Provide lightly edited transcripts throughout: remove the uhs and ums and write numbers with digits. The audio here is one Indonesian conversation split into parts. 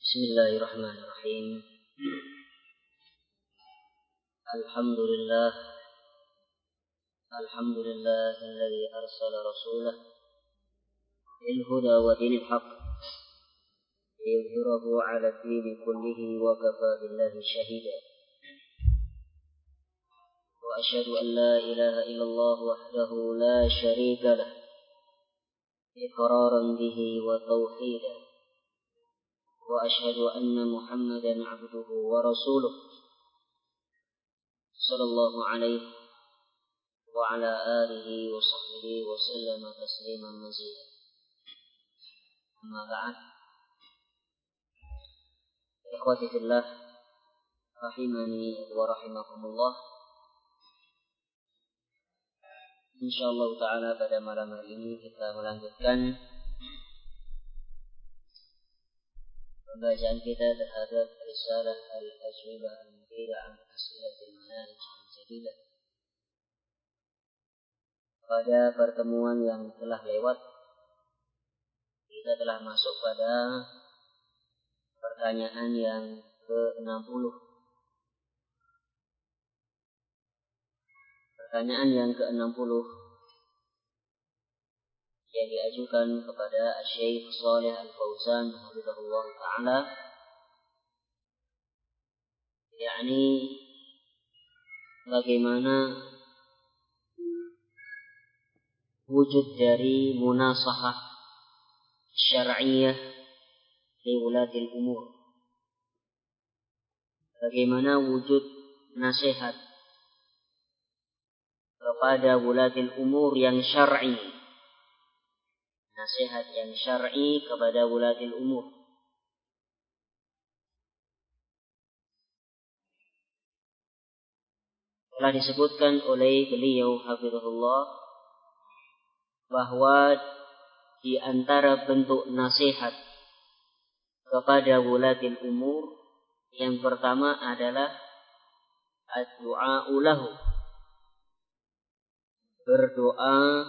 Bismillahirrahmanirrahim. Alhamdulillah alladzi arsala rasulah bil huda wa dinil haqq liyudhhirahu 'ala ad-din kullihi wa kafaa billahi shahida. Wa asyhadu an la ilaha illallah wahdahu la syarika lah iqraran bihi wa tauhidan. Wa asyhadu anna Muhammadan 'abduhu wa rasuluh sallallahu alaihi wa ala alihi wa sahbihi wa sallama tasliman mazida. Amma ba'd. Ikhwati fillah rahimani wa rahimakumullah. Insyaallah taala pada malam hari ini kita melanjutkan pembacaan kita terhadap risalah Al-Ajwibah Al-Mufidah an As'ilatil Manhaj Al-Jadidah. Pada pertemuan yang telah lewat, kita telah masuk pada pertanyaan yang ke-60. Pertanyaan yang ke-60 yang diajukan kepada Syekh Shalih Al-Fauzan hafizahullah taala, yakni bagaimana wujud dari munasahah syar'iyyah li wulatil umur. Bagaimana wujud nasihat kepada wulatil umur yang syar'i. Nasihat yang syar'i kepada wulatil umur. Telah disebutkan oleh beliau hafizahullah bahwa di antara bentuk nasihat kepada wulatil umur yang pertama adalah ad-du'a'u lahu, berdoa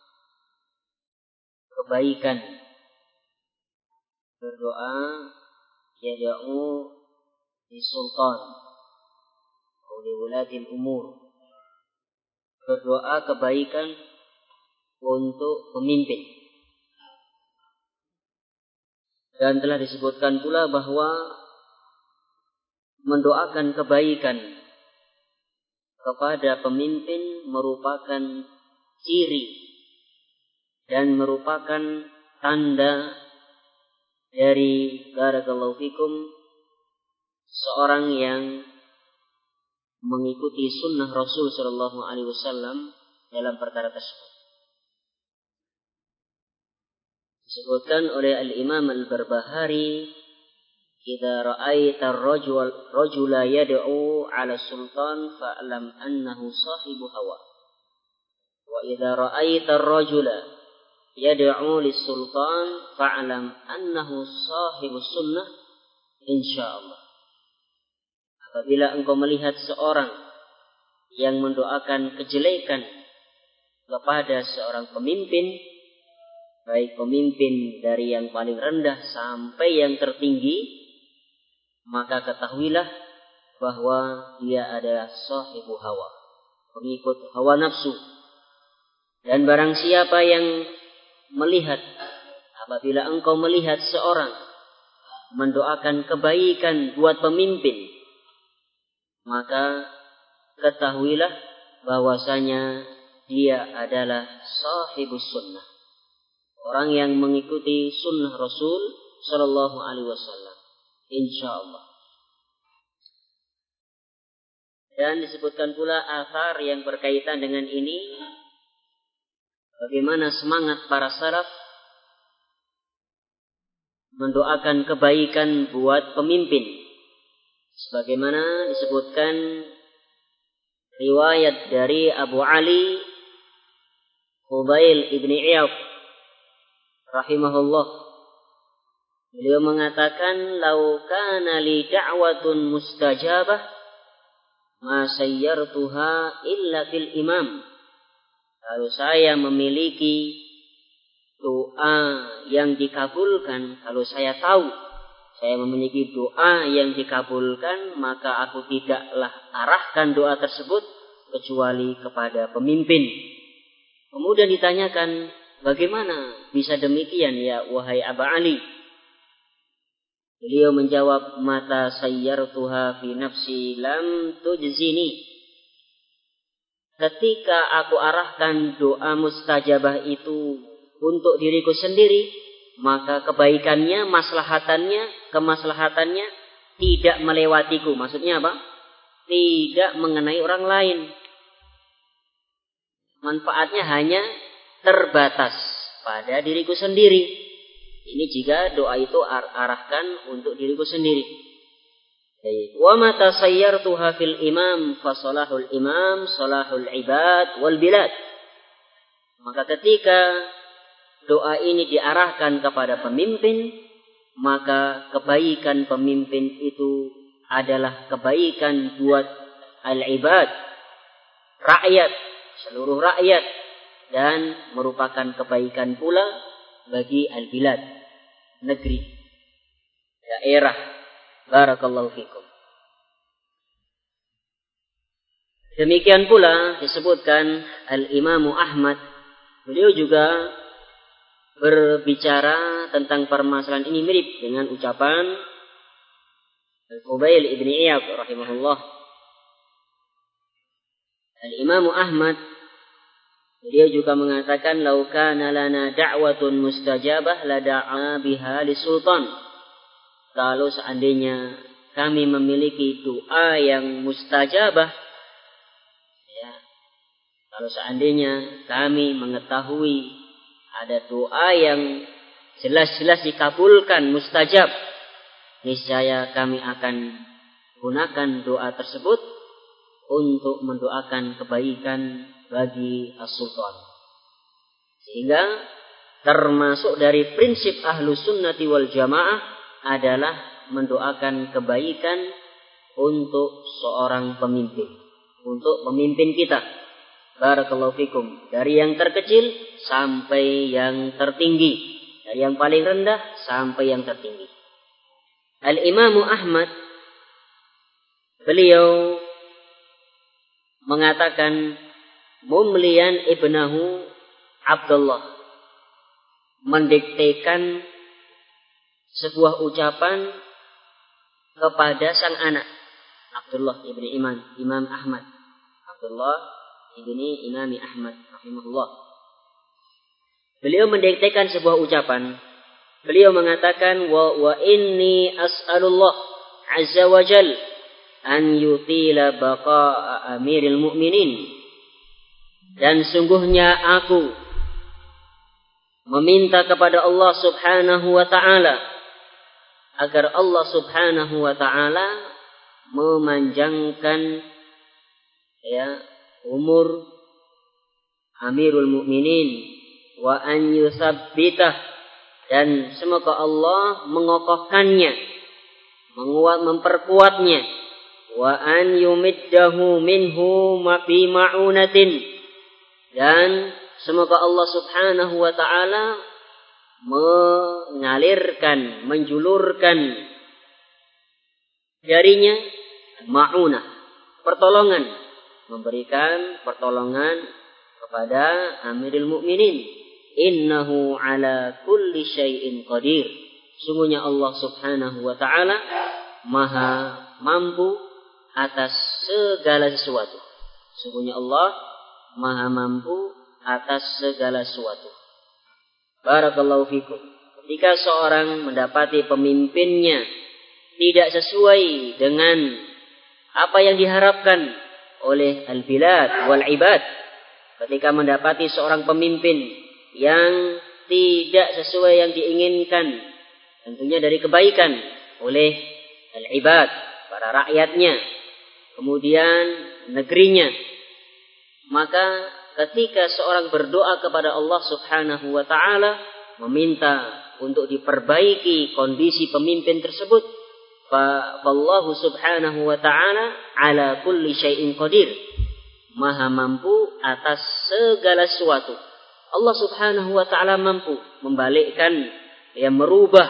kebaikan, berdoa yada'u li sultan atau li wulatil umur, berdoa kebaikan untuk pemimpin. Dan telah disebutkan pula bahwa mendoakan kebaikan kepada pemimpin merupakan ciri dan merupakan tanda dari barakallahu fikum seorang yang mengikuti sunnah Rasul sallallahu alaihi wasallam dalam perkara tersebut. Disebutkan oleh Al-Imam Al-Barbahari, "Idza ra'aita ar-rajula yad'u 'ala sultan fa'lam annahu sahibu hawa. Wa idza ra'aita ar-rajula yad'u lis-sultan fa'lam annahu sahibu sunnah insyaallah." Apabila engkau melihat seorang yang mendoakan kejelekan kepada seorang pemimpin, baik pemimpin dari yang paling rendah sampai yang tertinggi, maka ketahuilah bahwa dia adalah sahibu hawa, pengikut hawa nafsu. Dan barang siapa yang melihat, apabila engkau melihat seorang mendoakan kebaikan buat pemimpin, maka ketahuilah bahwasanya dia adalah sahibus sunnah, orang yang mengikuti sunnah Rasul sallallahu alaihi wasallam insyaallah. Dan disebutkan pula athar yang berkaitan dengan ini, bagaimana semangat para salaf mendoakan kebaikan buat pemimpin. Sebagaimana disebutkan riwayat dari Abu Ali Fudail ibn Iyad rahimahullah. Beliau mengatakan, "Lau kana li da'watun mustajabah ma sayyartuha illa fil imam." Kalau saya memiliki doa yang dikabulkan, kalau saya tahu saya memiliki doa yang dikabulkan, maka aku tidaklah arahkan doa tersebut kecuali kepada pemimpin. Kemudian ditanyakan, bagaimana bisa demikian ya wahai Aba Ali? Beliau menjawab, mata sayyartuha fi nafsi lam tujzini. Ketika aku arahkan doa mustajabah itu untuk diriku sendiri, maka kebaikannya, kemaslahatannya tidak melewatiku. Maksudnya apa? Tidak mengenai orang lain. Manfaatnya hanya terbatas pada diriku sendiri. Ini jika doa itu arahkan untuk diriku sendiri. Wa ma tasayyartuha fil imam fa salahul imam salahul ibad wal bilad. Maka ketika doa ini diarahkan kepada pemimpin, maka kebaikan pemimpin itu adalah kebaikan buat al-ibad, rakyat, seluruh rakyat, dan merupakan kebaikan pula bagi al-bilad, negeri, daerah. Barakallahu fikum. Demikian pula disebutkan Al-Imam Ahmad. Beliau juga berbicara tentang permasalahan ini mirip dengan ucapan Al-Fudail ibn Iyad rahimahullah. Al-Imam Ahmad, beliau juga mengatakan, "Lau kana lana da'watun mustajabah la da'a biha li sultan." Kalau seandainya kami memiliki doa yang mustajabah, ya, kalau seandainya kami mengetahui ada doa yang jelas-jelas dikabulkan, mustajab, niscaya kami akan gunakan doa tersebut untuk mendoakan kebaikan bagi as-sultan. Sehingga termasuk dari prinsip Ahlus Sunnati wal Jamaah adalah mendoakan kebaikan untuk seorang pemimpin, untuk pemimpin kita. Barakallahu fikum. Dari yang terkecil sampai yang tertinggi, dari yang paling rendah sampai yang tertinggi. Al-Imam Ahmad, beliau mengatakan, mumliyan ibnahu Abdullah, mendiktekan sebuah ucapan kepada sang anak Abdullah ibni Imam Ahmad. Abdullah ibni Imam Ahmad rahimahullah. Beliau mendiktekan sebuah ucapan. Beliau mengatakan, wa inni as'alullah azza wa jal an yutila baqa'a amiril mu'minin. Dan sungguhnya aku meminta kepada Allah subhanahu wa ta'ala agar Allah subhanahu wa ta'ala memanjangkan umur Amirul Mukminin, wa an yusabbitah, dan semoga Allah mengokohkannya, memperkuatnya, wa an yumiddahu minhu fi ma'unatin, dan semoga Allah subhanahu wa ta'ala mengalirkan, menjulurkan darinya ma'unah, pertolongan, memberikan pertolongan kepada Amirul Mukminin. Innahu ala kulli syai'in qadir. Sungguhnya Allah subhanahu wa ta'ala maha mampu atas segala sesuatu. Sungguhnya Allah maha mampu atas segala sesuatu. Barakallahu fikum. Ketika seorang mendapati pemimpinnya tidak sesuai dengan apa yang diharapkan oleh al-bilad wal ibad, ketika mendapati seorang pemimpin yang tidak sesuai yang diinginkan, tentunya dari kebaikan, oleh al-ibad, para rakyatnya, kemudian negerinya, maka ketika seorang berdoa kepada Allah subhanahu wa ta'ala, meminta untuk diperbaiki kondisi pemimpin tersebut, Fallahu subhanahu wa ta'ala ala kulli syai'in qadir, maha mampu atas segala sesuatu. Allah subhanahu wa ta'ala mampu membalikkan, merubah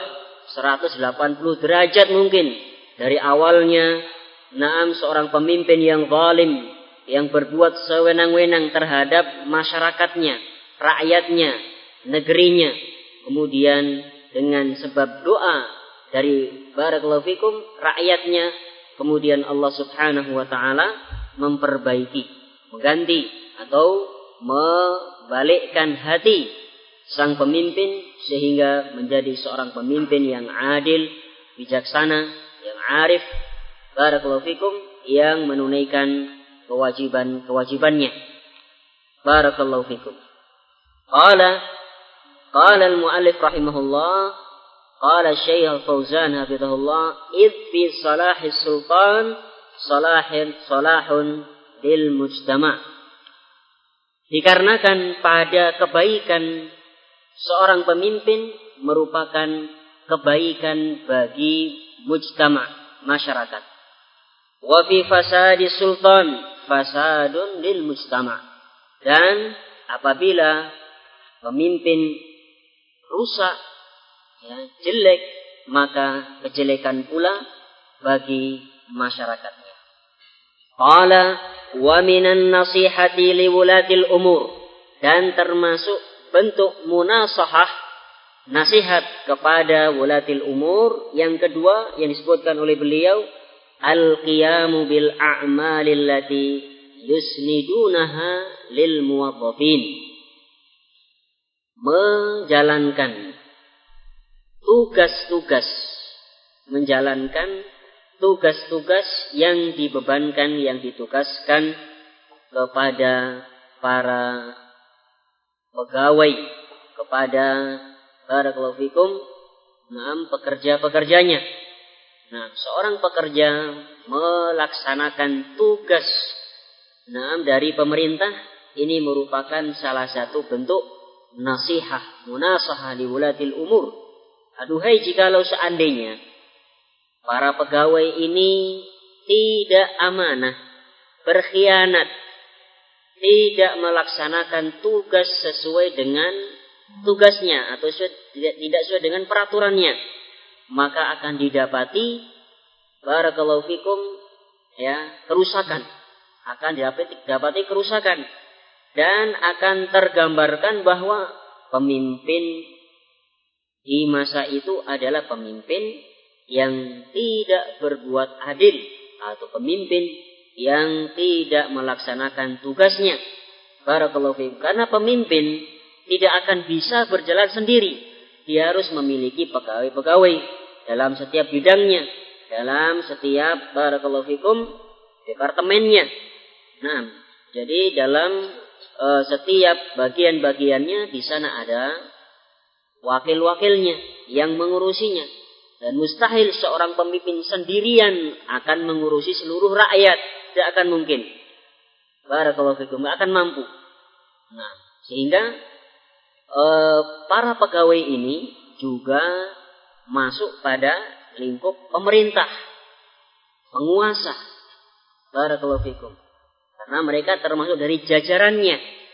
180 derajat mungkin dari awalnya. Naam, seorang pemimpin yang zalim, yang berbuat sewenang-wenang terhadap masyarakatnya, rakyatnya, negerinya. Kemudian dengan sebab doa dari barakallahu fikum rakyatnya, kemudian Allah Subhanahu wa taala memperbaiki, mengganti atau membalikkan hati sang pemimpin sehingga menjadi seorang pemimpin yang adil, bijaksana, yang arif, barakallahu fikum, yang menunaikan kewajiban-kewajibannya. Barakallahu fikum. Qala al-muallif rahimahullah, qala Syekh Al-Fauzan hafizahullah, id fi salahis sultan salahun lil mujtama'. Dikarenakan pada kebaikan seorang pemimpin merupakan kebaikan bagi mujtama', masyarakat. Wa fi fasadi sultan fasadun lil mujtama'. Dan apabila pemimpin rusak, jelek, maka kejelekan pula bagi masyarakatnya. Qala wa minan nasihati liwulatil umur. Dan termasuk bentuk munasahah, nasihat kepada wulatil umur yang kedua yang disebutkan oleh beliau, al-qiyamu bil a'malil lati yusnidunaha lil muwaddafin. Menjalankan tugas-tugas yang dibebankan, yang ditugaskan kepada para pegawai, kepada barakallahu fikum, pekerja-pekerjanya. Seorang pekerja melaksanakan tugas dari pemerintah, ini merupakan salah satu bentuk nasihat, munasahah li wulatil umur. Aduhai, jikalau seandainya para pegawai ini tidak amanah, berkhianat, tidak melaksanakan tugas sesuai dengan tugasnya atau tidak sesuai dengan peraturannya, maka akan didapati barakallahu fikum kerusakan, akan didapati kerusakan, dan akan tergambarkan bahwa pemimpin di masa itu adalah pemimpin yang tidak berbuat adil atau pemimpin yang tidak melaksanakan tugasnya. Barakallahu fikum. Karena pemimpin tidak akan bisa berjalan sendiri. Dia harus memiliki pegawai-pegawai dalam setiap bidangnya, dalam setiap barakallahu fikum departemennya. Jadi dalam setiap bagian-bagiannya di sana ada wakil-wakilnya yang mengurusinya. Dan mustahil seorang pemimpin sendirian akan mengurusi seluruh rakyat. Tidak akan mungkin. Barakallahu fikum, tidak akan mampu. Sehingga para pegawai ini juga masuk pada lingkup pemerintah, penguasa. Barakallahu fikum. Karena mereka termasuk dari jajarannya.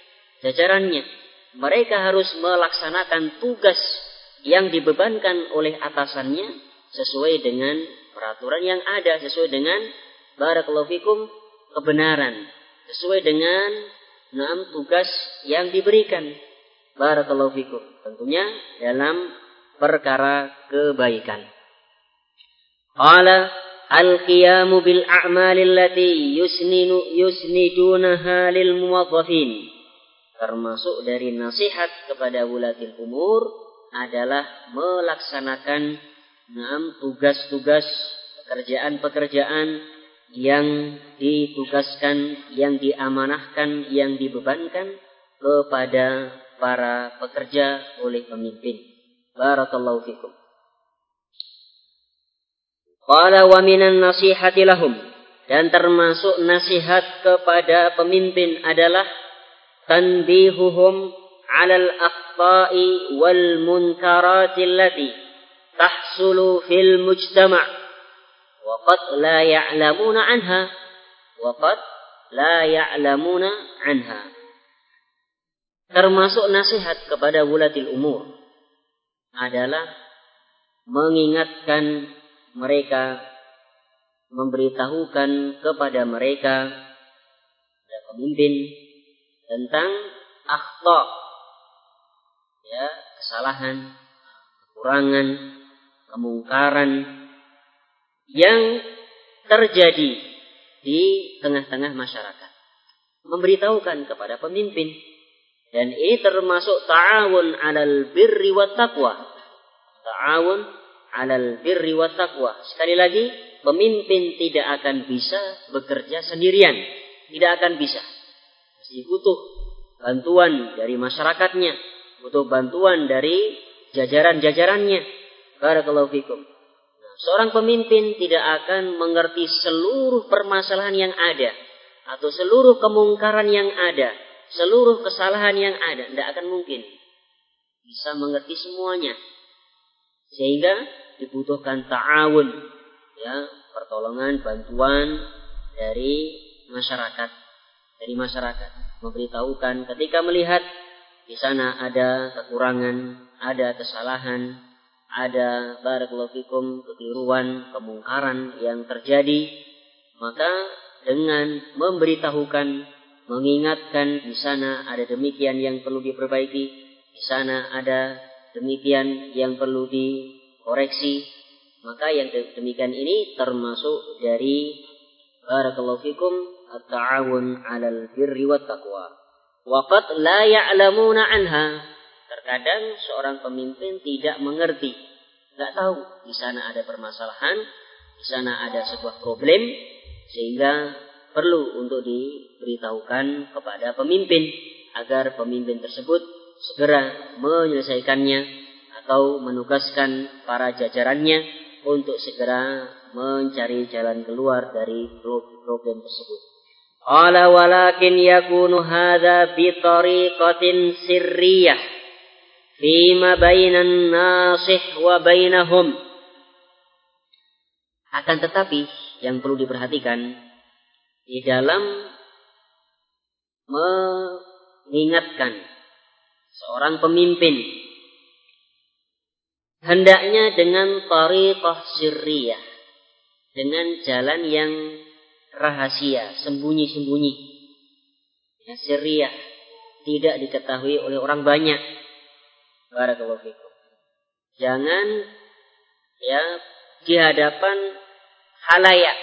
Mereka harus melaksanakan tugas yang dibebankan oleh atasannya sesuai dengan peraturan yang ada, sesuai dengan barakallahu fikum kebenaran, sesuai dengan tugas yang diberikan. Barakallahu fikum, tentunya dalam perkara kebaikan. Qala al-qiyamu bil a'malil lati yusnidunaha lil muwaddafin. Termasuk dari nasihat kepada wulatil umur adalah melaksanakan tugas-tugas, pekerjaan-pekerjaan yang ditugaskan, yang diamanahkan, yang dibebankan kepada para pekerja oleh pemimpin. Barakallahu fikum. Qala wa minan nasihati lahum. Dan termasuk nasihat kepada pemimpin adalah tanbihuhum 'alal akhta'i wal munkarati allati tahsulu fil mujtama' wa qad la ya'lamuna 'anha. Termasuk nasihat kepada wulatil umur adalah mengingatkan mereka, memberitahukan kepada mereka, kepada pemimpin, tentang akhta, ya, kesalahan, kekurangan, kemungkaran yang terjadi di tengah-tengah masyarakat. Memberitahukan kepada pemimpin. Dan ini termasuk ta'awun 'alal birri wat taqwa. Ta'awun 'alal birri wat taqwa. Sekali lagi, pemimpin tidak akan bisa bekerja sendirian. Tidak akan bisa. Mesti butuh bantuan dari masyarakatnya, butuh bantuan dari jajaran-jajarannya. Barakallahu fikum. Seorang pemimpin tidak akan mengerti seluruh permasalahan yang ada, atau seluruh kemungkaran yang ada, seluruh kesalahan yang ada. Tidak akan mungkin bisa mengerti semuanya. Sehingga dibutuhkan ta'awun, ya, pertolongan, bantuan dari masyarakat. Memberitahukan ketika melihat di sana ada kekurangan, ada kesalahan, ada barakallahu fikum kekeliruan, kemungkaran yang terjadi, maka dengan memberitahukan, mengingatkan di sana ada demikian yang perlu diperbaiki, di sana ada demikian yang perlu dikoreksi, maka yang demikian ini termasuk dari barakallahu fikum at-ta'awun 'alal birri wat taqwa. Waqad la ya'lamuna 'anha. Terkadang seorang pemimpin tidak mengerti, tidak tahu di sana ada permasalahan, di sana ada sebuah problem, sehingga perlu untuk diberitahukan kepada pemimpin agar pemimpin tersebut segera menyelesaikannya atau menugaskan para jajarannya untuk segera mencari jalan keluar dari problem tersebut. Qala walakin yakunu hadza bi tariqatin sirriyah fima bainan nasih wa bainahum. Akan tetapi yang perlu diperhatikan di dalam mengingatkan seorang pemimpin, hendaknya dengan tariqah sirriyah, dengan jalan yang rahasia, sembunyi-sembunyi, ya, sirriyah, tidak diketahui oleh orang banyak. Barakallahu fikum. Jangan, ya, di hadapan halayak.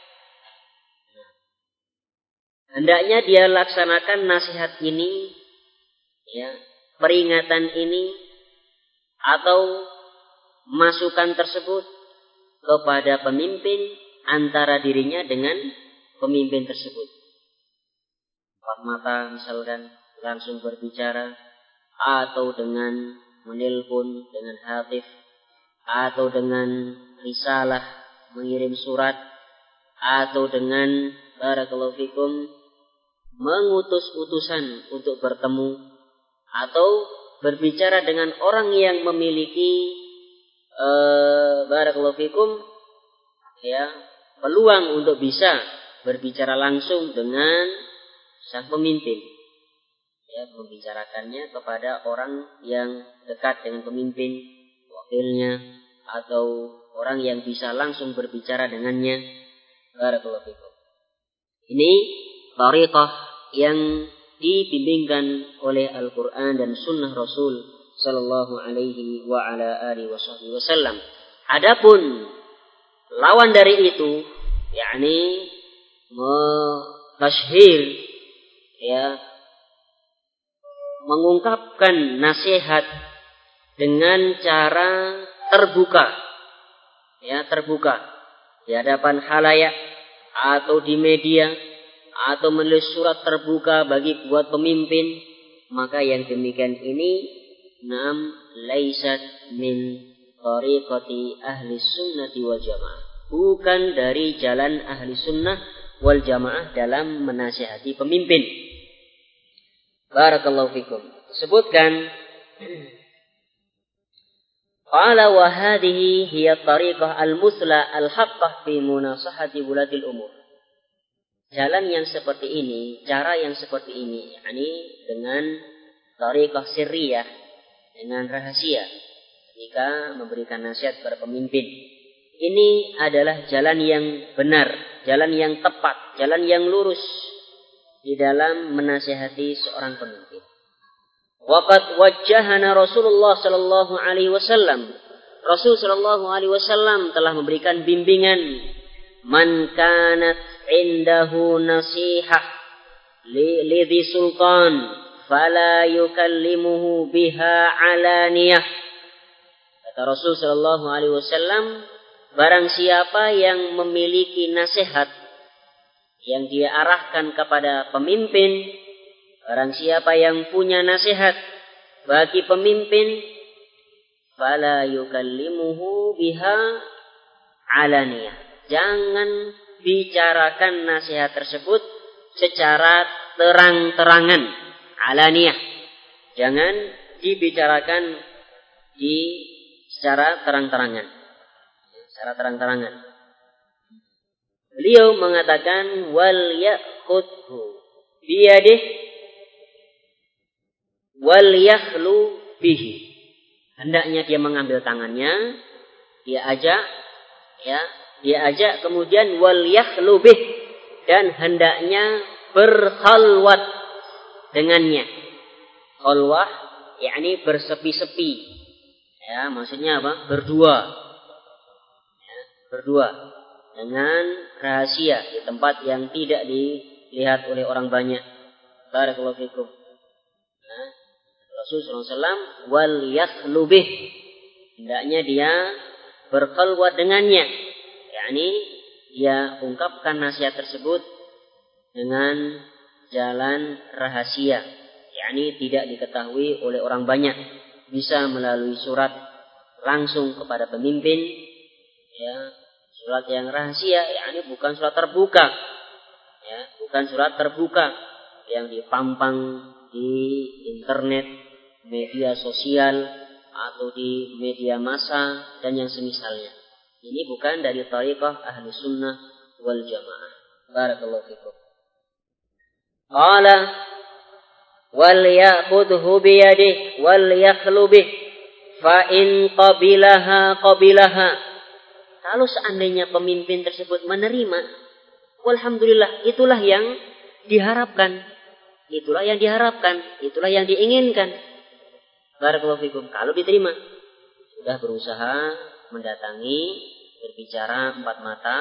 Hendaknya dia laksanakan nasihat ini, ya, peringatan ini atau masukan tersebut kepada pemimpin antara dirinya dengan pemimpin tersebut. Empat mata misalkan langsung berbicara, atau dengan menelpon dengan hatif, atau dengan risalah mengirim surat, atau dengan barakallahu fikum mengutus utusan untuk bertemu, atau berbicara dengan orang yang memiliki barakallahu fikum, ya, peluang untuk bisa berbicara langsung dengan sang pemimpin, ya, membicarakannya kepada orang yang dekat dengan pemimpin, wakilnya, atau orang yang bisa langsung berbicara dengannya. Barakallahu fikum. Ini tariqah yang dibimbingkan oleh Al-Quran dan Sunnah Rasul Sallallahu Alaihi wa ala alihi wasallam. Adapun lawan dari itu, yakni tashhir, ya, mengungkapkan nasihat dengan cara terbuka, ya, terbuka di hadapan khalayak atau di media, atau menulis surat terbuka buat pemimpin, maka yang demikian ini laisat min tariqati ahli sunnati wal jamaah, bukan dari jalan ahli sunnah wal jamaah dalam menasihati pemimpin. Barakallahu fikum. Sebutkan qala wa hadhihi hiya tariqah al-musla al-haqqah fi munasahati wulatil umur. Jalan yang seperti ini, cara yang seperti ini, yakni dengan tariqah sirriyah, dengan rahasia, jika memberikan nasihat kepada pemimpin. Ini adalah jalan yang benar, jalan yang tepat, jalan yang lurus di dalam menasihati seorang pemimpin. Waqad wajjahana Rasulullah sallallahu alaihi wasallam. Rasul sallallahu alaihi wasallam telah memberikan bimbingan, man kanat indahu nasihah lidhi sultan fala yukallimuhu biha alaniyah. Kata Rasul sallallahu alaihi wasallam, barang siapa yang memiliki nasihat yang dia arahkan kepada pemimpin, barang siapa yang punya nasihat bagi pemimpin, fala yukallimuhu biha alaniyah. Jangan bicarakan nasihat tersebut secara terang-terangan, alaniyah. Jangan dibicarakan secara terang-terangan. Secara terang-terangan. Beliau mengatakan wal ya'khudhu biyadih wal yakhlu bihi. Hendaknya dia mengambil tangannya, dia ajak kemudian wal yakhlu bih, dan hendaknya berkhalwat dengannya. Khalwah yakni bersepi-sepi. Ya, maksudnya apa? Berdua. Ya, berdua dengan rahasia di tempat yang tidak dilihat oleh orang banyak. Barakallahu fikum. Nah, Rasulullah SAW wal yakhlu bih, hendaknya dia berkhalwat dengannya, yakni dia ungkapkan nasihat tersebut dengan jalan rahasia, yakni tidak diketahui oleh orang banyak, bisa melalui surat langsung kepada pemimpin, ya, surat yang rahasia, yakni bukan surat terbuka, ya, bukan surat terbuka yang dipampang di internet, media sosial, atau di media massa dan yang semisalnya. Ini bukan dari thariqah ahli sunnah wal jamaah. Barakallahu fikum. Qala wal ya'khudhu biyadihi wal yakhlu bih fa in qabilaha. Kalau seandainya pemimpin tersebut menerima, walhamdulillah, itulah yang diharapkan. Itulah yang diharapkan, itulah yang diinginkan. Barakallahu fikum. Kalau diterima, sudah berusaha mendatangi, berbicara empat mata,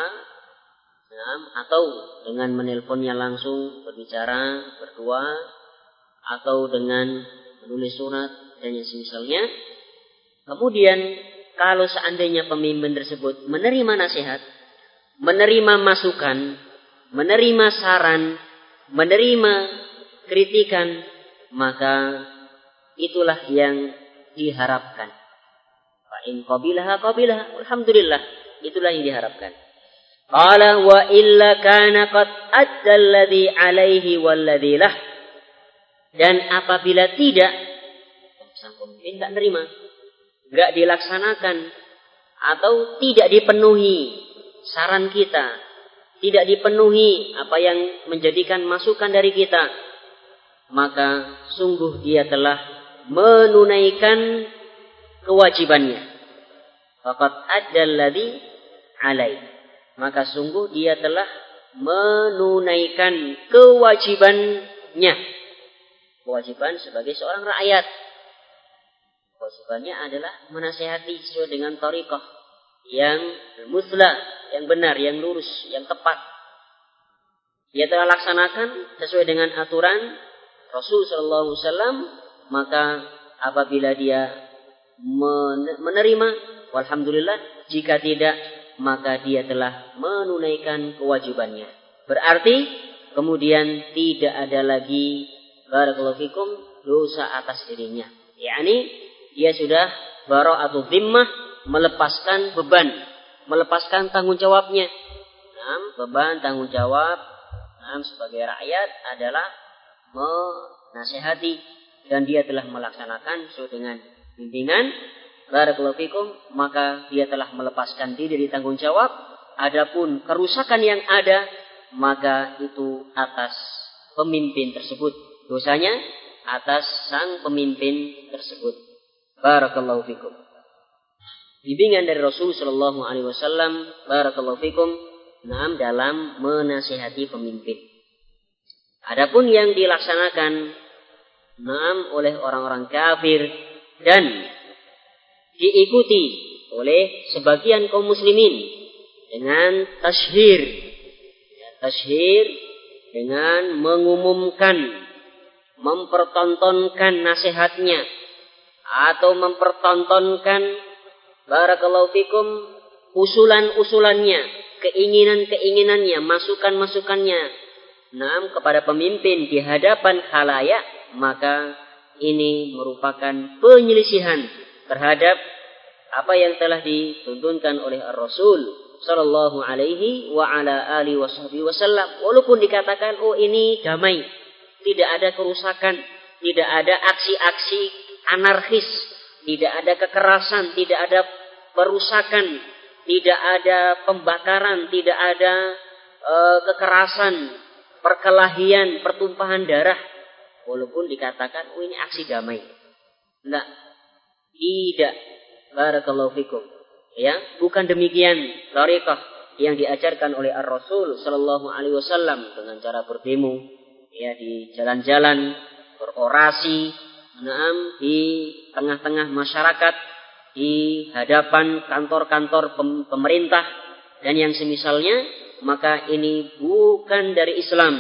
atau dengan menelponnya langsung berbicara berdua, atau dengan menulis surat dan yang semisalnya. Kemudian kalau seandainya pemimpin tersebut menerima nasihat, menerima masukan, menerima saran, menerima kritikan, maka itulah yang diharapkan. Fa in qabilaha, alhamdulillah, itulah yang diharapkan. Qala wa illa kana qad adda alladhi alaihi walladhi lah. Dan apabila tidak, sang pemimpin tidak nerima, enggak dilaksanakan, atau tidak dipenuhi saran kita, tidak dipenuhi apa yang menjadikan masukan dari kita, maka sungguh dia telah menunaikan kewajibannya. Faqad adda alladhi alaihi. Maka sungguh dia telah menunaikan kewajibannya. Kewajiban sebagai seorang rakyat. Kewajibannya adalah menasihati sesuai dengan thariqah yang muslah, yang benar, yang lurus, yang tepat. Dia telah laksanakan sesuai dengan aturan Rasul sallallahu alaihi wasallam, maka apabila dia menerima, walhamdulillah, jika tidak, maka dia telah menunaikan kewajibannya. Berarti kemudian tidak ada lagi, barakallahu fikum, dosa atas dirinya. yakni dia sudah bara'atu dhimmah, melepaskan beban, melepaskan tanggung jawabnya. Beban tanggung jawab sebagai rakyat adalah menasihati, dan dia telah melaksanakan sesuai dengan bimbingan, barakallahu fikum, maka dia telah melepaskan diri dari tanggung jawab. Adapun kerusakan yang ada, maka itu atas pemimpin tersebut, dosanya atas sang pemimpin tersebut. Barakallahu fikum. bimbingan dari Rasul sallallahu alaihi wasallam barakallahu fikum dalam menasihati pemimpin. Adapun yang dilaksanakan oleh orang-orang kafir dan diikuti oleh sebagian kaum muslimin dengan tasyhir dengan mengumumkan, mempertontonkan nasihatnya atau mempertontonkan barakallahu fikum usulan-usulannya, keinginan-keinginannya, masukan-masukannya kepada pemimpin di hadapan khalayak, maka ini merupakan penyelisihan terhadap apa yang telah dituntunkan oleh Ar-Rasul sallallahu alaihi wa ala alihi wasallam. Walaupun dikatakan ini damai, tidak ada kerusakan, tidak ada aksi-aksi anarkis, tidak ada kekerasan, tidak ada perusakan, tidak ada pembakaran, tidak ada kekerasan, perkelahian, pertumpahan darah. Walaupun dikatakan ini aksi damai. Enggak. Tidak. Barakallahu fikum. Ya, bukan demikian thariqah yang diajarkan oleh Ar-Rasul sallallahu alaihi wasallam dengan cara berdemo, ya, di jalan-jalan, berorasi, di tengah-tengah masyarakat, di hadapan kantor-kantor pemerintah dan yang semisalnya, maka ini bukan dari Islam.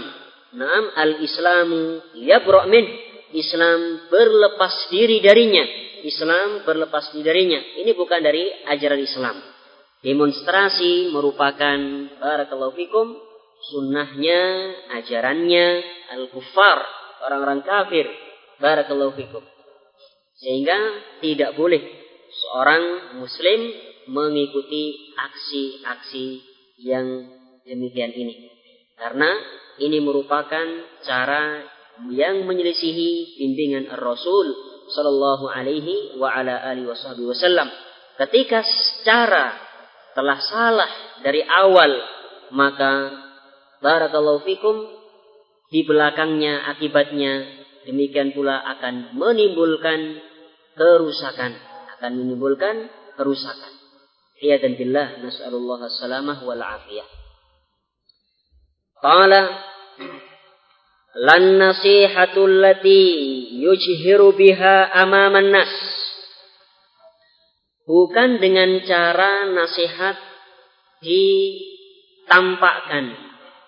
Al-Islamu yabra' min. Islam berlepas diri darinya. Islam berlepas diri darinya. Ini bukan dari ajaran Islam. Demonstrasi merupakan barakallahu fikum sunnahnya, ajarannya al-kuffar, orang-orang kafir. Barakallahu fikum. Sehingga tidak boleh seorang muslim mengikuti aksi-aksi yang demikian ini. Karena ini merupakan cara yang menyelisihi bimbingan Ar-Rasul sallallahu alaihi wa ala alihi wasallam. Ketika cara telah salah dari awal, maka barakallahu fikum di belakangnya akibatnya demikian pula akan menimbulkan kerusakan, Iyadzan billah, nas'alullah as-salamah wal afiyah. Qala lan nasihatu allati yujhiru biha amaman nas. Bukan dengan cara nasihat ditampakkan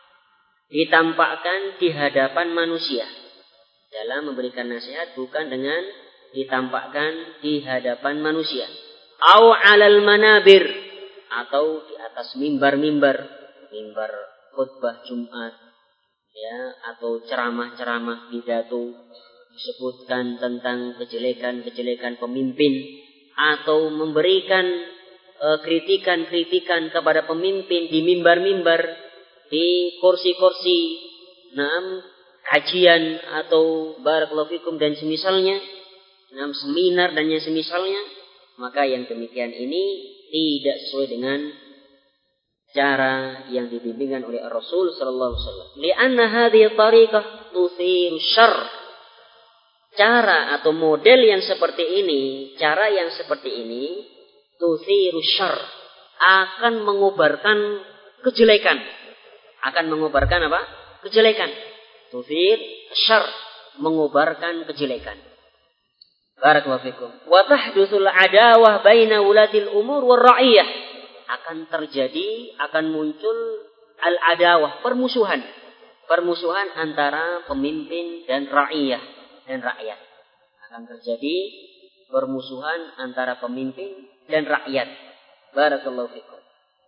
di hadapan manusia. Dalam memberikan nasihat bukan dengan ditampakkan di hadapan manusia. Au 'alal manabir, atau di atas mimbar khutbah Jumat, ya, atau ceramah-ceramah pidato disebutkan tentang kejelekan-kejelekan pemimpin, atau memberikan kritikan-kritikan kepada pemimpin di mimbar-mimbar, di kursi-kursi kajian atau barakallahu fikum dan semisalnya, seminar dan yang semisalnya, maka yang demikian ini tidak sesuai dengan cara yang dibimbingkan oleh Rasul sallallahu alaihi wasallam. Li'anna hadhihi tariqah tuthiru syarr. Cara atau model yang seperti ini, cara yang seperti ini tuthiru syarr, akan mengobarkan kejelekan. Kejelekan. Tuthir syarr, mengobarkan kejelekan. Barakallahu fikum. Wa tahdutsul adawah baina ulatil umur war ra'iyah. Akan muncul al-adawah, permusuhan antara pemimpin dan rakyat. Akan terjadi permusuhan antara pemimpin dan rakyat. Barakallahu fikum.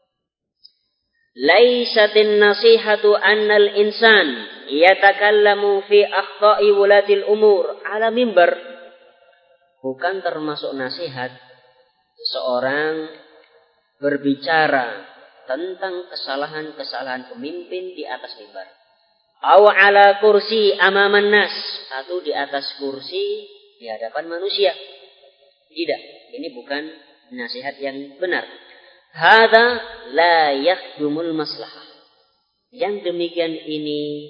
Laisatin nasihatu annal insan yatakallamu fi akhta'i wulatil umur ala mimbar. Bukan termasuk nasihat seseorang berbicara tentang kesalahan-kesalahan pemimpin di atas mimbar. Aw ala kursi amaman nas, atau di atas kursi di hadapan manusia. Tidak, ini bukan nasihat yang benar. Hadza la yakhdumul maslahah. Yang demikian ini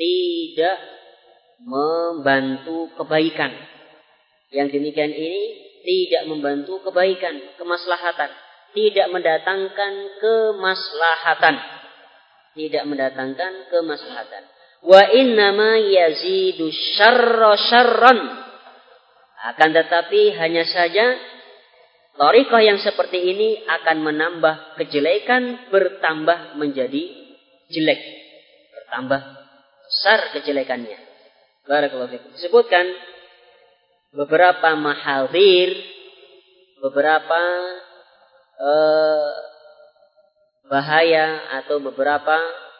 tidak membantu kebaikan. Yang demikian ini tidak membantu kebaikan, kemaslahatan, tidak mendatangkan kemaslahatan, tidak mendatangkan kemaslahatan. Wa innama yazidu syarra syarran. Akan tetapi hanya saja thariqah yang seperti ini akan menambah kejelekan, bertambah menjadi jelek, bertambah besar kejelekannya. Barakallahu fikum. Disebutkan beberapa mahadhir, beberapa bahaya atau beberapa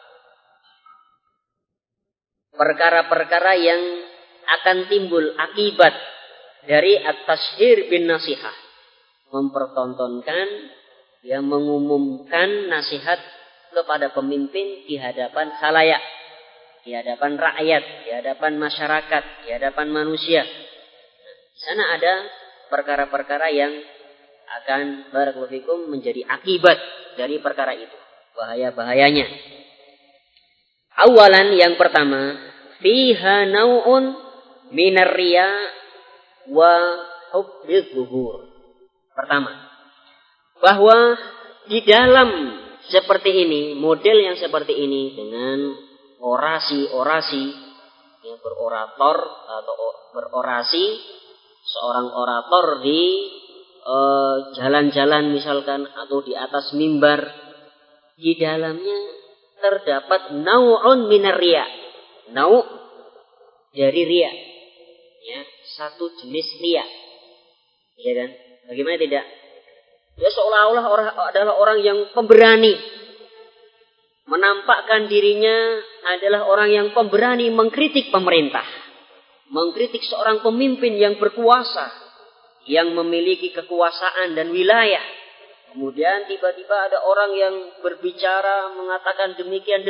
perkara-perkara yang akan timbul akibat dari at-tashhir bin nasihah, mempertontonkan, yang mengumumkan nasihat kepada pemimpin di hadapan khalayak, di hadapan rakyat, di hadapan masyarakat, di hadapan manusia. Di sana ada perkara-perkara yang akan barakallahu fikum menjadi akibat dari perkara itu, bahaya-bahayanya. Awalan, yang pertama, fiha nau'un minar riya wa hubbiz zuhur. Pertama, bahwa di dalam seperti ini, model yang seperti ini dengan orasi-orasi yang berorator atau berorasi, seorang orator di jalan-jalan misalkan atau di atas mimbar, di dalamnya terdapat nau'un minar riya. Nau' dari riya, ya, satu jenis riya, ya kan? Bagaimana tidak? Dia seolah-olah adalah orang yang pemberani, menampakkan dirinya adalah orang yang pemberani mengkritik pemerintah, mengkritik seorang pemimpin yang berkuasa, yang memiliki kekuasaan dan wilayah. Kemudian tiba-tiba ada orang yang berbicara mengatakan demikian.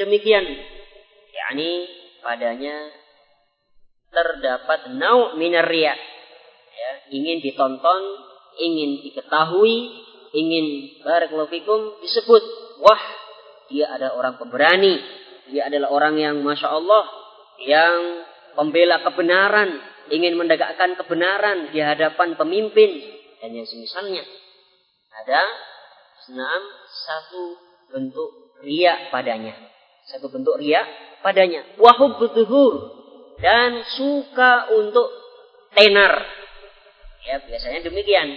yakni padanya terdapat nau' minar riya, ya, ingin ditonton, ingin diketahui, ingin barakallahu fikum disebut, wah, dia ada orang pemberani, dia adalah orang yang masya Allah, yang pembela kebenaran, ingin menegakkan kebenaran di hadapan pemimpin dan yang semisalnya. Ada satu bentuk riya padanya, satu bentuk riya padanya. Wa hubbuz zuhur, dan suka untuk tenar. Ya, biasanya demikian.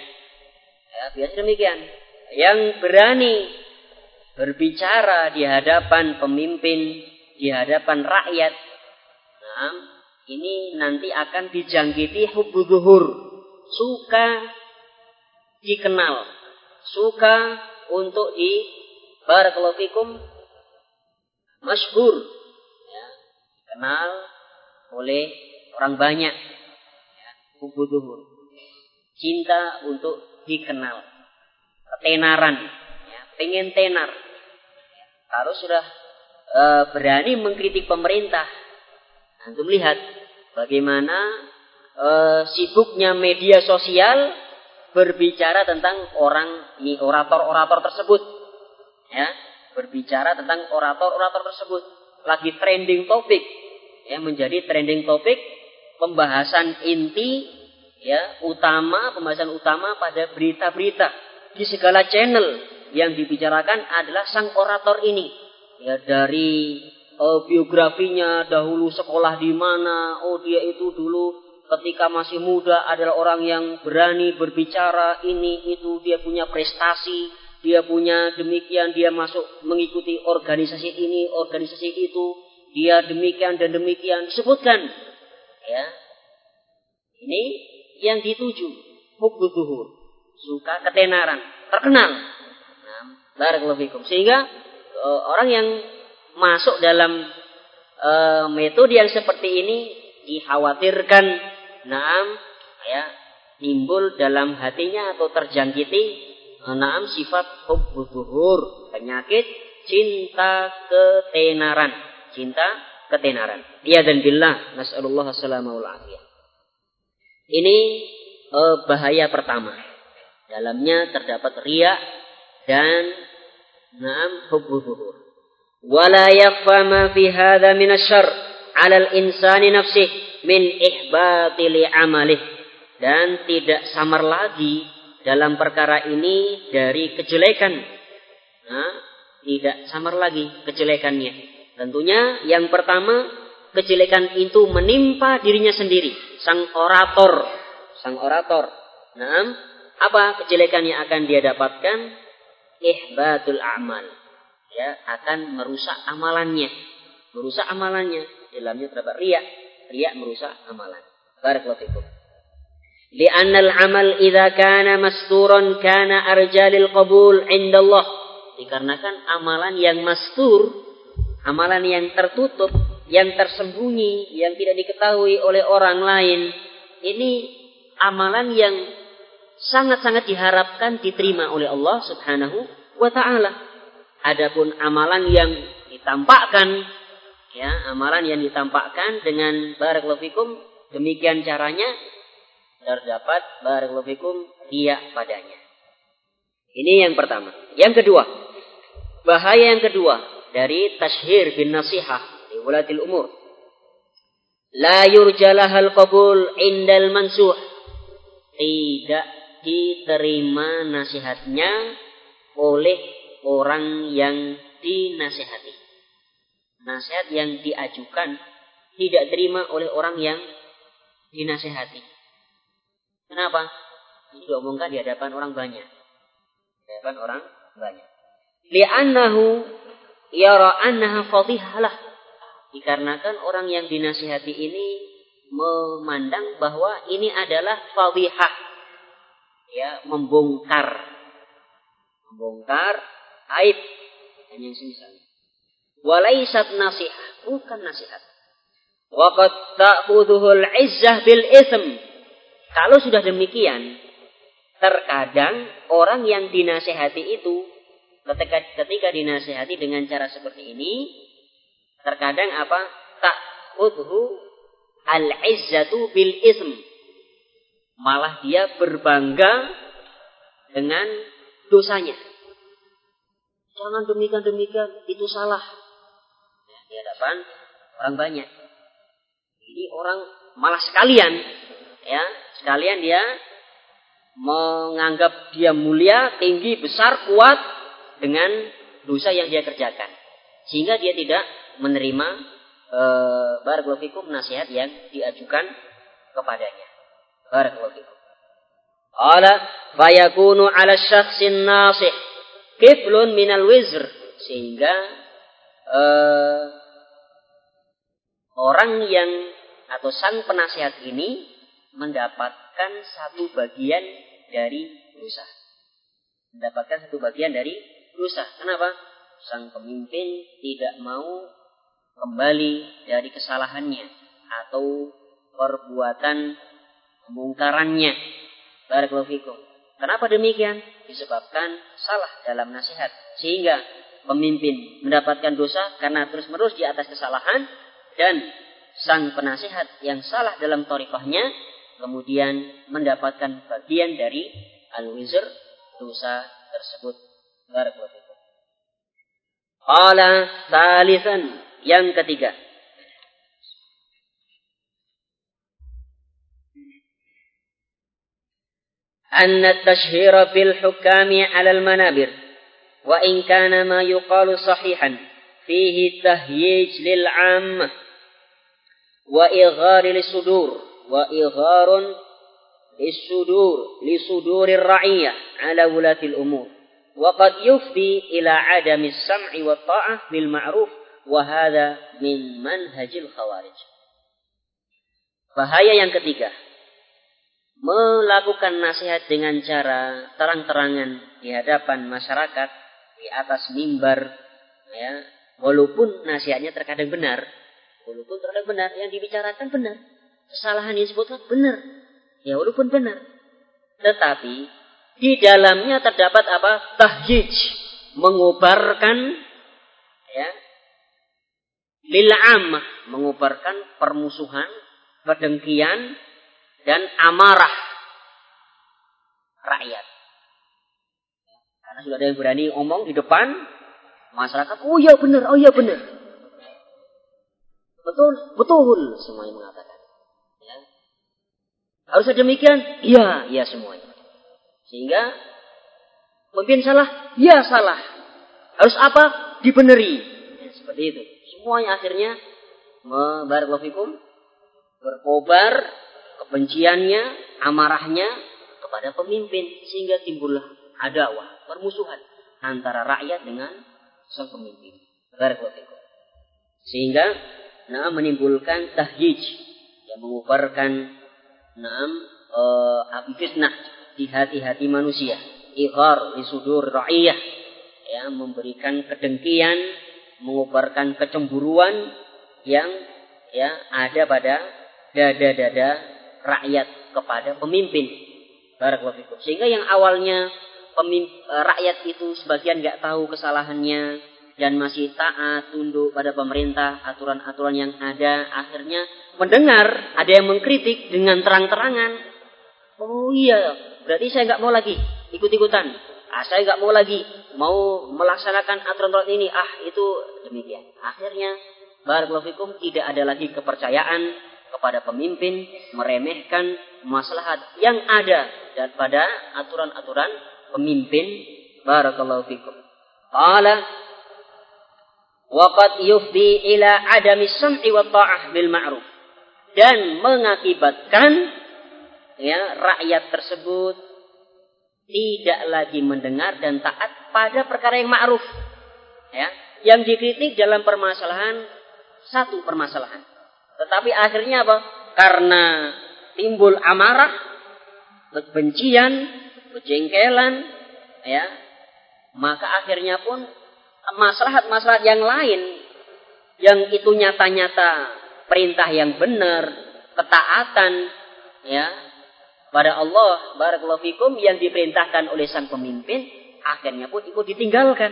Yang berani berbicara di hadapan pemimpin, di hadapan rakyat. Nah, ini nanti akan dijangkiti hubbuz zuhur, suka dikenal, suka untuk di barakallahu fikum masyhur, ya, dikenal oleh orang banyak, ya, hubbuz zuhur, cinta untuk dikenal, ketenaran, ya, pengen tenar, ya. Kalau sudah berani mengkritik pemerintah, antum lihat bagaimana sibuknya media sosial berbicara tentang ini orator-orator tersebut, ya, berbicara tentang orator-orator tersebut, lagi trending topik, ya, menjadi trending topik, pembahasan inti, ya, pembahasan utama pada berita-berita di segala channel yang dibicarakan adalah sang orator ini, ya, dari biografinya, dahulu sekolah di mana, dia itu dulu ketika masih muda adalah orang yang berani berbicara ini itu, dia punya prestasi, dia punya demikian, dia masuk mengikuti organisasi ini, organisasi itu, dia demikian dan demikian disebutkan, ya. Ini yang dituju, hubbuz zuhur, suka ketenaran, terkenal. Nah, barakallahu fikum. Sehingga orang yang masuk dalam metode yang seperti ini dikhawatirkan, ya, timbul dalam hatinya atau terjangkiti sifat hubbuz zuhur, penyakit cinta ketenaran, Ya dan billah, nas'alullah as-salama wal afiyah. Ini bahaya pertama. Dalamnya terdapat riya dan hubbuz zuhur. Wala yakhfa ma fi hadha min asy-syarr 'ala al-insani nafsihi min ihbati li 'amalihi. dan tidak samar lagi dalam perkara ini dari kejelekan. Nah, tidak samar lagi kejelekannya. Tentunya yang pertama, kejelekan itu menimpa dirinya sendiri, sang orator. Nah, apa kejelekan yang akan dia dapatkan? Ihbatul a'mal. Ya, akan merusak amalannya. Dalamnya terdapat riya. Riya merusak amalan. Barakallahu fikum. Li'annal amal idza kana masturan kana arjalil qabul 'inda Allah. Dikarenakan amalan yang mastur, amalan yang tertutup, yang tersembunyi, yang tidak diketahui oleh orang lain, ini amalan yang sangat-sangat diharapkan diterima oleh Allah Subhanahu wa taala. Adapun amalan yang ditampakkan, ya, amalan yang ditampakkan dengan barakallahu fikum, demikian caranya terdapat barakallahu fikum riya padanya. Ini yang pertama. Yang kedua, bahaya yang kedua dari tashhir bin nasihah li wulatil umur. La yurjalahal qabul indal mansuh. Tidak diterima nasihatnya oleh orang yang dinasihati. Nasihat yang diajukan tidak terima oleh orang yang dinasihati. Kenapa? Ini diomongkan di hadapan orang banyak. Li'annahu yara annaha fadhihalah. Dikarenakan orang yang dinasihati ini memandang bahwa ini adalah fadhihah. Ya, membongkar aib dan yang semisal. Walaysat nasihat, bukan nasihat. Wa qad ta'khudhuhul 'izzah bil itsm. Kalau sudah demikian, terkadang orang yang dinasihati itu ketika dinasihati dengan cara seperti ini, terkadang apa? Ta'khudhu al-izzatu bil itsm. Malah dia berbangga dengan dosanya. Jangan demikian, itu salah. Ya, di hadapan orang banyak. Jadi orang malah sekalian dia menganggap dia mulia, tinggi, besar, kuat dengan dosa yang dia kerjakan. Sehingga dia tidak menerima barakallahu fikum nasihat yang diajukan kepadanya. Barakallahu fikum. Qala fayakunu 'ala syakhsin nasih kiflun minal wizr, sehingga orang yang atau sang penasihat ini mendapatkan satu bagian dari dosa. Kenapa? Sang pemimpin tidak mau kembali dari kesalahannya atau perbuatan kemungkarannya. Barakallahu fikum. Kenapa demikian? Disebabkan salah dalam nasihat. Sehingga pemimpin mendapatkan dosa karena terus-menerus di atas kesalahan, dan sang penasihat yang salah dalam thariqahnya kemudian mendapatkan bagian dari al-wizr, dosa tersebut. Barakallahu fikum. Qala tsalitsan, yang ketiga. Anna at-tashhira fil hukami 'ala al-manabir wa in kana ma yuqalu sahihan fihi tahyij lil 'ammah wa ighar lis-sudur wa igharun lis-sudurir ra'iyah 'ala wulatil umur wa qad yufdi ila 'adami as-sam'i wat ta'ah bil ma'ruf wa hadha min manhajil khawarij. Bahaya yang ketiga, melakukan nasihat dengan cara terang-terangan di hadapan masyarakat di atas mimbar, ya, walaupun nasihatnya terkadang benar, yang dibicarakan benar, kesalahan yang disebutkan benar, ya walaupun benar, tetapi di dalamnya terdapat apa? Tahyij, mengobarkan, ya, lil ammah, mengobarkan permusuhan, kedengkian dan amarah rakyat. Karena sudah ada yang berani ngomong di depan masyarakat, oh iya benar. Betul, semuanya mengatakan. Ya. Harusnya demikian? Iya, iya semuanya. Sehingga pemimpin salah? Ya salah. Harus apa? Dibeneri. Ya, seperti itu. Semuanya akhirnya barakallahu fikum berkobar kebenciannya, amarahnya kepada pemimpin sehingga timbullah adawah, permusuhan antara rakyat dengan sang pemimpin. Barakallahu fikum. Sehingga menimbulkan tahyij yang mengubarkan api fitnah di hati-hati manusia, ighar di sudur ra'iyah, ya, memberikan kedengkian, mengubarkan kecemburuan yang ya ada pada dada-dada rakyat kepada pemimpin. Barakallahu fikum. Sehingga yang awalnya rakyat itu sebagian enggak tahu kesalahannya dan masih taat tunduk pada pemerintah, aturan-aturan yang ada, akhirnya mendengar ada yang mengkritik dengan terang-terangan. Oh iya, berarti saya enggak mau lagi ikut-ikutan. Saya enggak mau lagi mau melaksanakan aturan-aturan ini. Itu demikian. Akhirnya barakallahu fikum tidak ada lagi kepercayaan kepada pemimpin, meremehkan maslahat yang ada daripada aturan-aturan pemimpin. Barakallahu fikum. Qala waqad yufdi ila adami sam'i wa ta'ah bil ma'ruf, dan mengakibatkan ya rakyat tersebut tidak lagi mendengar dan taat pada perkara yang ma'ruf, ya, yang dikritik dalam permasalahan satu permasalahan, tetapi akhirnya apa? Karena timbul amarah, kebencian, kejengkelan, ya, maka akhirnya pun maslahat-maslahat yang lain yang itu nyata-nyata perintah yang benar, ketaatan ya pada Allah barakallahu fikum yang diperintahkan oleh sang pemimpin, akhirnya pun ikut ditinggalkan.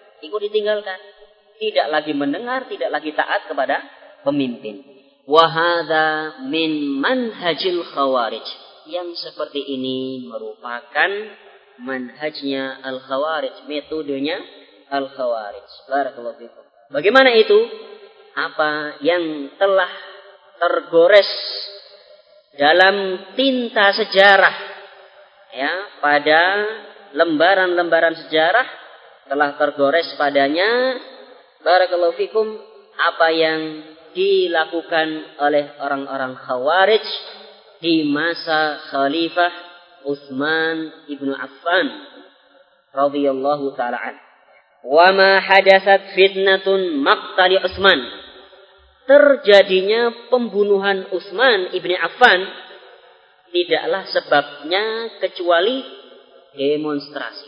Tidak lagi mendengar, tidak lagi taat kepada pemimpin. Wa hadza min manhajil khawarij. Yang seperti ini merupakan manhajnya al-khawarij, metodenya al-khawarij. Barakallahu fikum. Bagaimana itu? Apa yang telah tergores dalam tinta sejarah, ya, pada lembaran-lembaran sejarah telah tergores padanya, barakallahu fikum, apa yang dilakukan oleh orang-orang khawarij di masa Khalifah Utsman ibnu Affan radhiyallahu taala an. Wa ma hadatsat fitnatun maqtali Utsman, terjadinya pembunuhan Utsman ibnu Affan tidaklah sebabnya kecuali demonstrasi.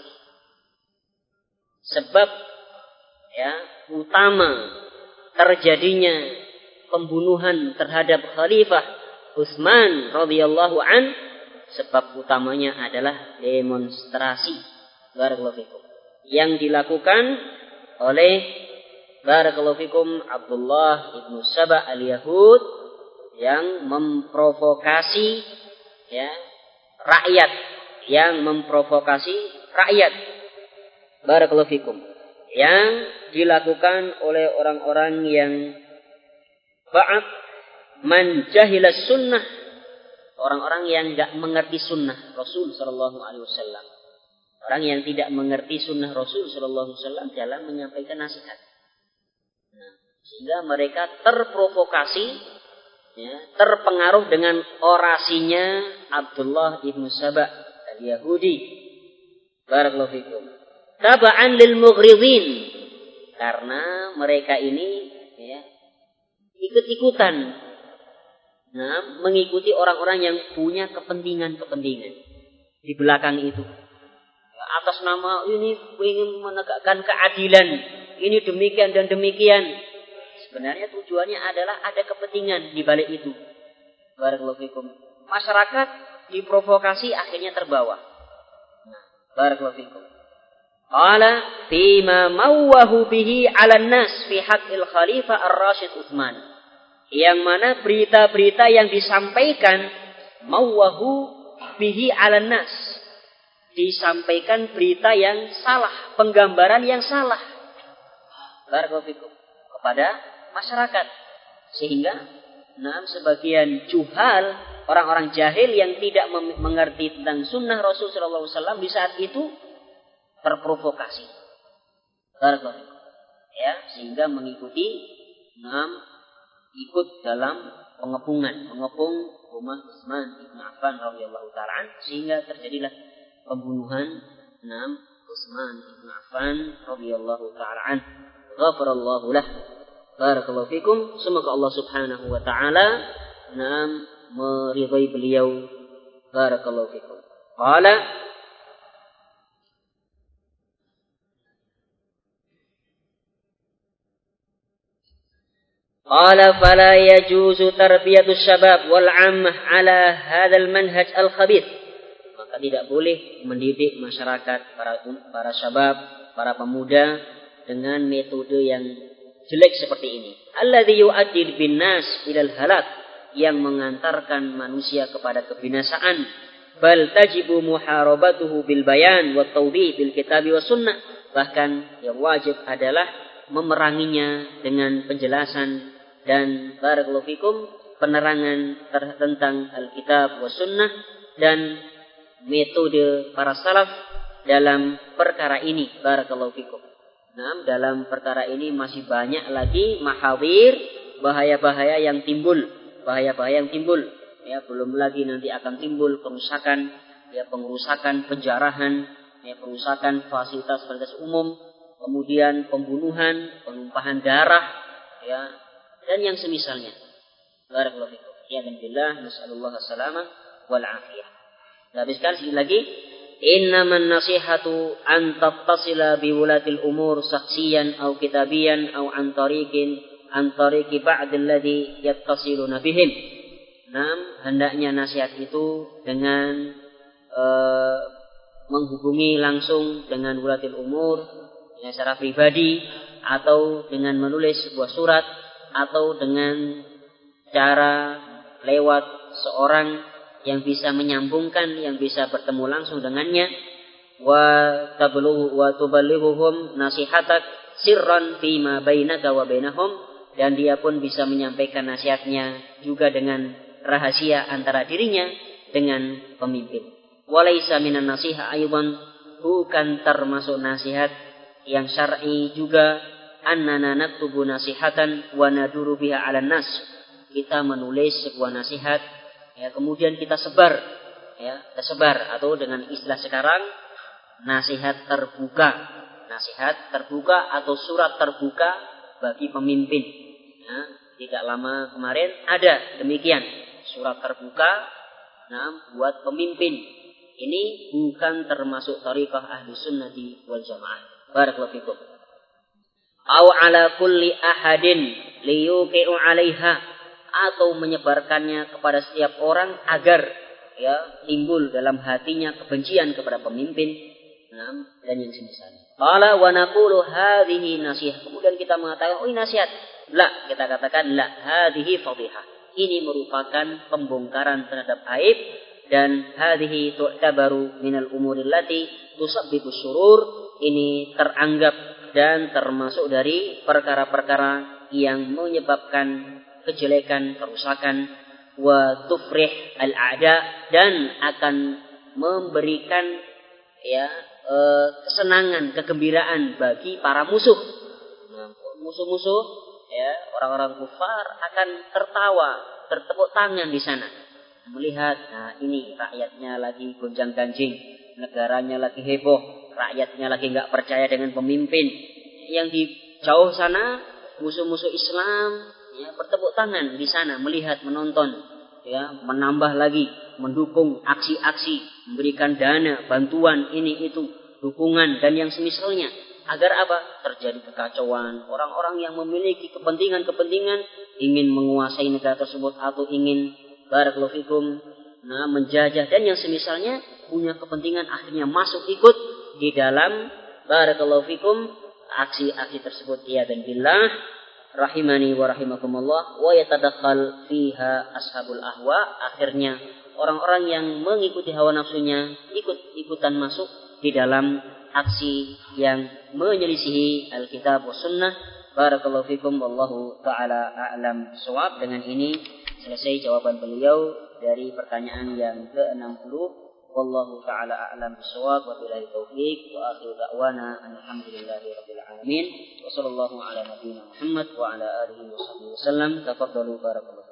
Sebab ya utama terjadinya pembunuhan terhadap Khalifah Utsman radhiyallahu an, sebab utamanya adalah demonstrasi. Barakallahu fikum. Yang dilakukan oleh barakallahu fikum Abdullah ibnu Saba al-Yahud yang memprovokasi ya rakyat, barakallahu fikum, yang dilakukan oleh orang-orang yang ba'at man jahilas sunnah, orang-orang yang enggak mengerti sunnah Rasul sallallahu alaihi wasallam. Orang yang tidak mengerti sunnah Rasul sallallahu alaihi wasallam dalam menyampaikan nasihat. Sehingga mereka terprovokasi, ya, terpengaruh dengan orasinya Abdullah ibnu Saba al-Yahudi. Barakallahu fikum. Taba'an lil mughridin, karena mereka ini ya ikut-ikutan mengikuti orang-orang yang punya kepentingan-kepentingan di belakang itu. Atas nama ini ingin menegakkan keadilan, ini demikian dan demikian. Sebenarnya tujuannya adalah ada kepentingan di balik itu. Barakallahu fikum. Masyarakat diprovokasi akhirnya terbawa. Barakallahu fikum. Qala fima mawwahu bihi 'alan nas fi haqqil khalifah ar-rasyid Utsman. Yang mana berita-berita yang disampaikan mawwahu bihi 'alan nas, disampaikan berita yang salah, penggambaran yang salah. Barakallahu fikum, kepada masyarakat, sehingga sebagian juhal orang-orang jahil yang tidak mengerti tentang sunnah Rasul sallallahu alaihi wasallam di saat itu terprovokasi. Ya, sehingga mengikuti ikut dalam mengepung rumah Utsman bin Affan radhiyallahu taala sehingga terjadilah pembunuhan Utsman bin Affan radhiyallahu taala ghafarallahu lah. Barakallahu fikum. Semoga Allah Subhanahu wa taala meridai beliau. Barakallahu fikum. Qala fala yajuzu tarbiyatus syabab wal 'ammah ala hadzal manhaj al khabith. Maka tidak boleh mendidik masyarakat para syabab, para pemuda dengan metode yang jelek seperti ini. Alladzi yu'addi bin nas ilal halak, yang mengantarkan manusia kepada kebinasaan. Bal tajibu muharabatuhu bil bayan wa tawdih bil kitab wa sunnah. Bahkan yang wajib adalah memeranginya dengan penjelasan dan barakallahu fikum penerangan tentang Alkitab wa sunnah dan metode para salaf dalam perkara ini. Barakallahu fikum. Dalam perkara ini masih banyak lagi mahawir, bahaya-bahaya yang timbul. Ya, belum lagi nanti akan timbul kerusakan, ya, pengerusakan, penjarahan, ya, perusakan fasilitas umum, kemudian pembunuhan, penumpahan darah, ya, dan yang semisalnya. Barakallahu fikum. Ya billah, nasallallahu as-salamah wal afiyah. Habiskan sekali lagi. Innaman nasihatu an tattasila bi wulatil umur shakhsiyan aw kitabiyan aw an tariqi ba'd alladhi yattasiluna bihim. Hendaknya nasihat itu dengan menghubungi langsung dengan wulatil umur, ya, secara pribadi, atau dengan menulis sebuah surat, atau dengan cara lewat seorang yang bisa menyambungkan, yang bisa bertemu langsung dengannya. Wa tuballighuhum nasihatak sirran fima bainaka wa bainahum, dan dia pun bisa menyampaikan nasihatnya juga dengan rahasia antara dirinya dengan pemimpin. Walaysa minan nasiha aidan, bukan termasuk nasihat yang syar'i juga, annana naktubu nasihatan wa naduru biha 'alan nas. Kita menulis sebuah nasihat, ya, kemudian kita sebar, ya, atau dengan istilah sekarang nasihat terbuka atau surat terbuka bagi pemimpin. Ya, tidak lama kemarin ada demikian surat terbuka, buat pemimpin. Ini bukan termasuk thariqah ahli sunnati wal jamaah. Barakallahu fikum. Au ala kulli ahadin liyuqi'u 'alaiha, atau menyebarkannya kepada setiap orang agar, ya, timbul dalam hatinya kebencian kepada pemimpin, dan yang semisalnya. Qala wa naqulu hadhihi nasihah. Kemudian kita mengatakan, ini nasihat. La, kita katakan la, hadhihi fadhihah. Ini merupakan pembongkaran terhadap aib, dan hadhihi tu'tabaru minal umuril lati tusabbibu syurur. Ini teranggap dan termasuk dari perkara-perkara yang menyebabkan kejelekan, kerusakan, wa tufrih al-a'da, dan akan memberikan, ya, kesenangan, kegembiraan bagi para musuh. Musuh-musuh, ya, orang-orang kufar akan tertawa, bertepuk tangan di sana melihat, ini rakyatnya lagi gonjang-ganjing, negaranya lagi heboh, rakyatnya lagi enggak percaya dengan pemimpin. Yang di jauh sana musuh-musuh Islam, ya, bertepuk tangan di sana melihat, menonton, ya, menambah lagi, mendukung aksi-aksi, memberikan dana, bantuan, ini itu, dukungan dan yang semisalnya. Agar apa? Terjadi kekacauan. Orang-orang yang memiliki kepentingan-kepentingan ingin menguasai negara tersebut atau ingin barakallahu fikum, menjajah dan yang semisalnya, punya kepentingan akhirnya masuk ikut di dalam barakallahu fikum aksi-aksi tersebut. Ya dan billah, rahimani wa rahimakumullah, wa yatadakhal fiha ashabul ahwa. Akhirnya orang-orang yang mengikuti hawa nafsunya ikut-ikutan masuk di dalam aksi yang menyelisihi Alkitab wa sunnah. Barakallahu fikum, wallahu ta'ala a'lam shawab. Dengan ini selesai jawaban beliau dari pertanyaan yang ke-60. Wallahu ta'ala a'lam bishawab wa billahi taufiq wa akhiru da'wana alhamdulillahi rabbil alamin wa sallallahu ala nabiyyina Muhammad wa ala alihi wa sahbihi wasallam. Tafadhalu barakallahu.